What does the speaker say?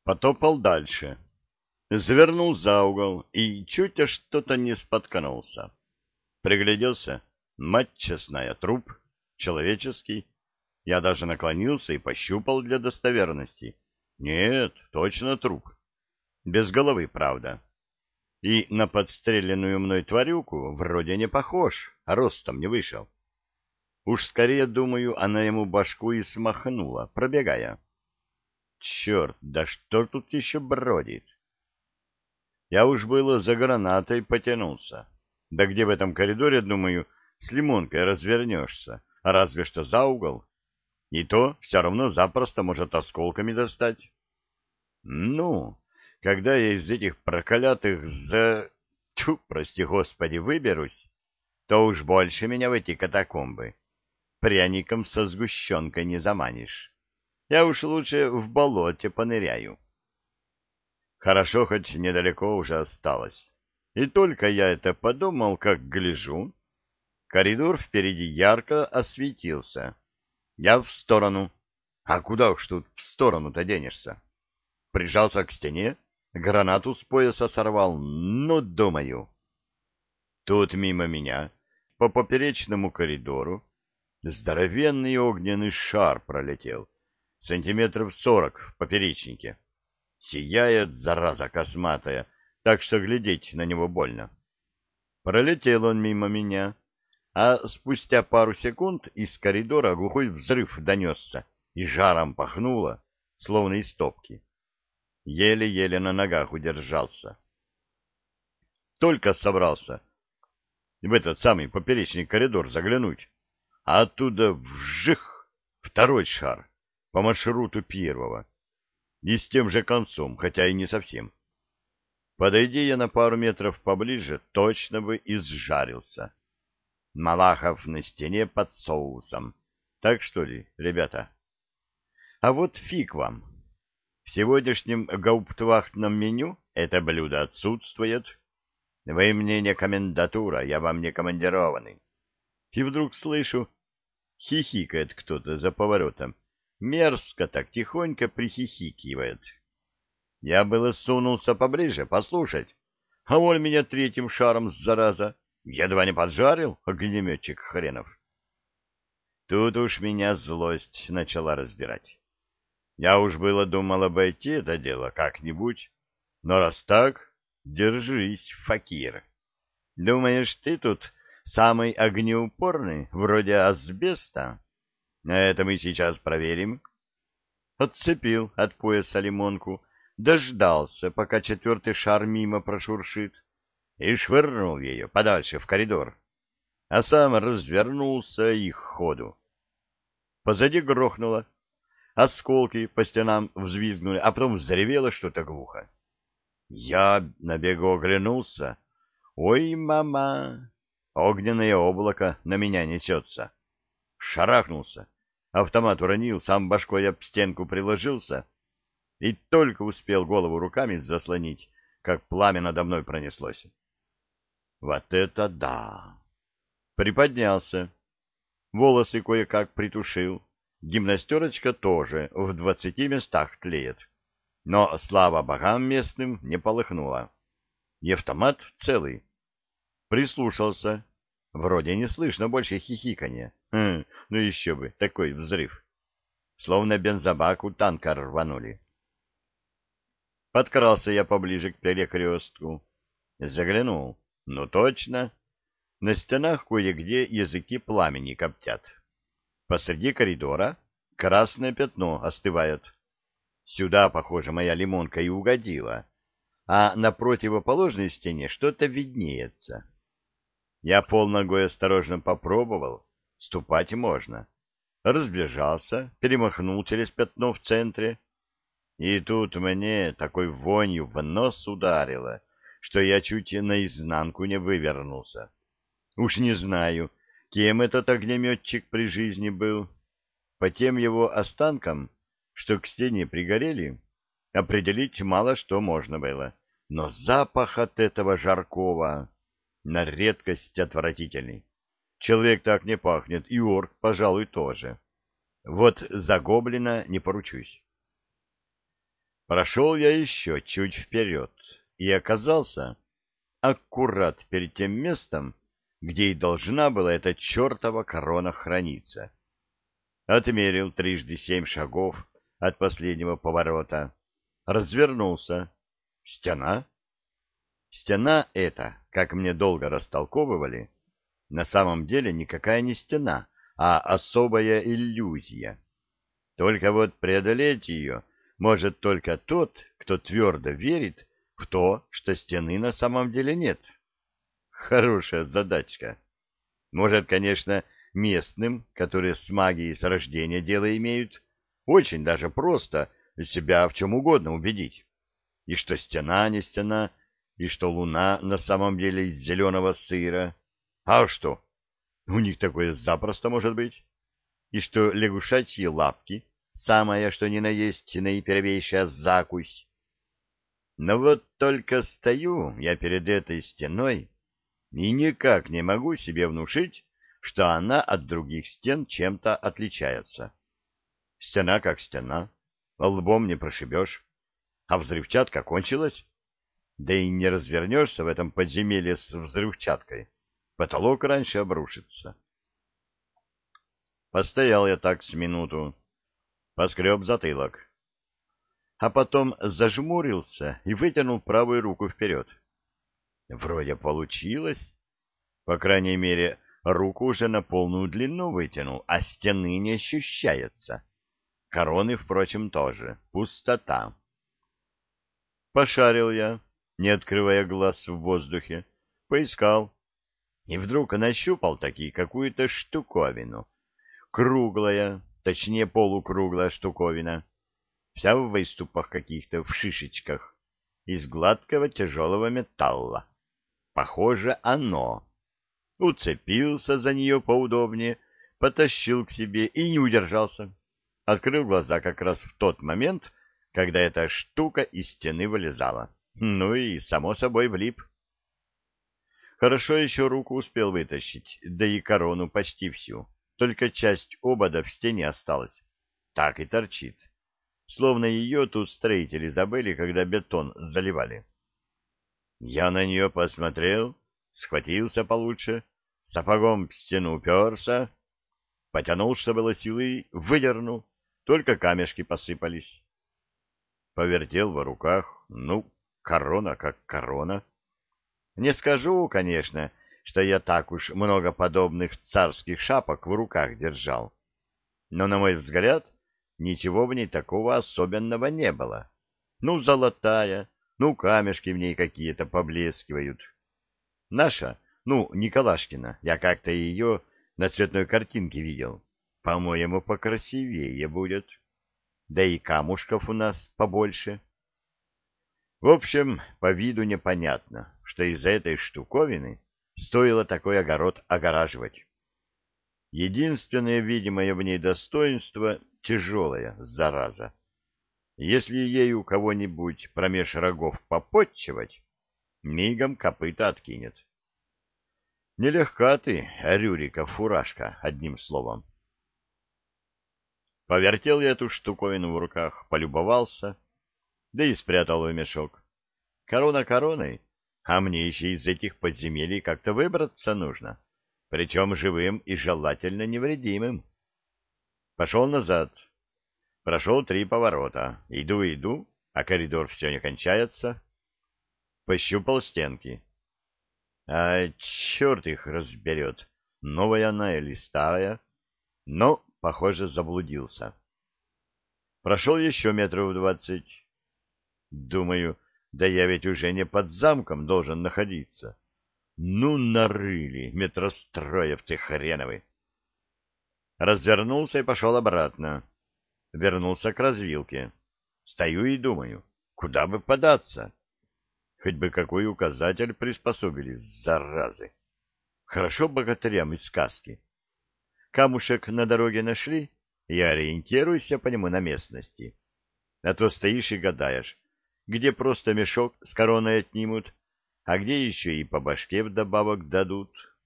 Потопал дальше. Завернул за угол и чуть что-то не споткнулся. Пригляделся. Мать честная, труп. Человеческий. Я даже наклонился и пощупал для достоверности. Нет, точно труп. Без головы, правда. И на подстреленную мной тварюку вроде не похож, а ростом не вышел. Уж скорее, думаю, она ему башку и смахнула, пробегая. Черт, да что тут еще бродит? Я уж было за гранатой потянулся. Да где в этом коридоре, думаю, с лимонкой развернешься, а разве что за угол. И то все равно запросто может осколками достать. Ну, когда я из этих проклятых Тьфу, прости господи, выберусь, то уж больше меня в эти катакомбы пряником со сгущенкой не заманишь. Я уж лучше в болоте поныряю. Хорошо, хоть недалеко уже осталось. И только я это подумал, как гляжу, коридор впереди ярко осветился. Я в сторону. А куда уж тут в сторону-то денешься? Прижался к стене, гранату с пояса сорвал. Ну, думаю. Тут мимо меня, по поперечному коридору, здоровенный огненный шар пролетел, сантиметров 40 в поперечнике. Сияет, зараза косматая, так что глядеть на него больно. Пролетел он мимо меня, а спустя пару секунд из коридора глухой взрыв донесся и жаром пахнуло, словно из топки. Еле-еле на ногах удержался. Только собрался в этот самый поперечный коридор заглянуть, а оттуда вжих второй шар по маршруту первого и с тем же концом, хотя и не совсем. Подойди я на пару метров поближе, точно бы изжарился. Малахов на стене под соусом. Так что ли, ребята? А вот фиг вам. В сегодняшнем гауптвахтном меню это блюдо отсутствует. Вы мне не комендатура, я вам не командированный. И вдруг слышу, хихикает кто-то за поворотом. Мерзко так тихонько прихихикивает. Я было сунулся поближе послушать, а он меня третьим шаром, зараза, едва не поджарил, огнеметчик хренов. Тут уж меня злость начала разбирать. Я уж было думал обойти это дело как-нибудь, но раз так, держись, факир. Думаешь, ты тут самый огнеупорный, вроде асбеста? Это мы сейчас проверим. Отцепил от пояса лимонку, дождался, пока четвертый шар мимо прошуршит, и швырнул ее подальше в коридор, а сам развернулся и к ходу. Позади грохнуло, осколки по стенам взвизгнули, а потом заревело что-то глухо. Я на бегу оглянулся. Ой, мама! Огненное облако на меня несется. Шарахнулся, автомат уронил, сам башкой об стенку приложился и только успел голову руками заслонить, как пламя надо мной пронеслось. Вот это да! Приподнялся, волосы кое-как притушил, гимнастерочка тоже в 20 местах тлеет, но, слава богам местным, не полыхнула. И автомат целый. Прислушался. Вроде не слышно больше хихиканья. Ну еще бы, такой взрыв. Словно бензобак у танка рванули. Подкрался я поближе к перекрестку. Заглянул. Ну точно. На стенах кое-где языки пламени коптят. Посреди коридора красное пятно остывает. Сюда, похоже, моя лимонка и угодила. А на противоположной стене что-то виднеется. Я полногой осторожно попробовал. Ступать можно. Разбежался, перемахнул через пятно в центре. И тут мне такой вонью в нос ударило, что я чуть наизнанку не вывернулся. Уж не знаю, кем этот огнеметчик при жизни был. По тем его останкам, что к стене пригорели, определить мало что можно было. Но запах от этого жаркого на редкость отвратительный. Человек так не пахнет, и орк, пожалуй, тоже. Вот за гоблина не поручусь. Прошел я еще чуть вперед и оказался аккурат перед тем местом, где и должна была эта чертова корона храниться. Отмерил 7 шагов от последнего поворота, развернулся. Стена. Стена эта, как мне долго растолковывали, на самом деле никакая не стена, а особая иллюзия. Только вот преодолеть ее может только тот, кто твердо верит в то, что стены на самом деле нет. Хорошая задачка. Может, конечно, местным, которые с магией с рождения дело имеют, очень даже просто себя в чем угодно убедить. И что стена не стена, и что луна на самом деле из зеленого сыра. А что? У них такое запросто может быть. И что лягушачьи лапки — самое что ни на есть наипервейшая закусь. Но вот только стою я перед этой стеной и никак не могу себе внушить, что она от других стен чем-то отличается. Стена как стена, лбом не прошибешь, а взрывчатка кончилась. Да и не развернешься в этом подземелье с взрывчаткой. Потолок раньше обрушится. Постоял я так с минуту, поскреб затылок, а потом зажмурился и вытянул правую руку вперед. Вроде получилось. По крайней мере, руку уже на полную длину вытянул, а стены не ощущается. Короны, впрочем, тоже. Пустота. Пошарил я, не открывая глаз в воздухе, поискал. И вдруг нащупал таки какую-то штуковину. Круглая, точнее полукруглая штуковина. Вся в выступах каких-то, в шишечках. Из гладкого тяжелого металла. Похоже, оно. Уцепился за нее поудобнее, потащил к себе и не удержался. Открыл глаза как раз в тот момент, когда эта штука из стены вылезала. Ну и, само собой, влип. Хорошо еще руку успел вытащить, да и корону почти всю. Только часть обода в стене осталась. Так и торчит. Словно ее тут строители забыли, когда бетон заливали. Я на нее посмотрел, схватился получше, сапогом в стену уперся, потянул, что было силы, выдернул, только камешки посыпались. Повертел в руках, ну, корона как корона. Не скажу, конечно, что я так уж много подобных царских шапок в руках держал, но, на мой взгляд, ничего в ней такого особенного не было. Ну, золотая, ну, камешки в ней какие-то поблескивают. Наша, ну, Николашкина, я как-то ее на цветной картинке видел. По-моему, покрасивее будет. Да и камушков у нас побольше. В общем, по виду непонятно, что из-за этой штуковины стоило такой огород огораживать. Единственное видимое в ней достоинство — тяжелая зараза. Если ею кого-нибудь промеж рогов попотчевать, мигом копыта откинет. Нелегка ты, Рюрика, фуражка, одним словом. Повертел я эту штуковину в руках, полюбовался, да и спрятал в мешок. Корона короной, а мне еще из этих подземелий как-то выбраться нужно, причем живым и желательно невредимым. Пошел назад, прошел 3 поворота, иду, а коридор все не кончается. Пощупал стенки. А черт их разберет, новая она или старая, но, похоже, заблудился. Прошел еще метров 20. Думаю, да я ведь уже не под замком должен находиться. Ну, нарыли, метростроевцы хреновы. Развернулся и пошел обратно. Вернулся к развилке. Стою и думаю, куда бы податься? Хоть бы какой указатель приспособили, заразы. Хорошо богатырям из сказки. Камушек на дороге нашли, и ориентируйся по нему на местности. А то стоишь и гадаешь, где просто мешок с короной отнимут, а где еще и по башке вдобавок дадут.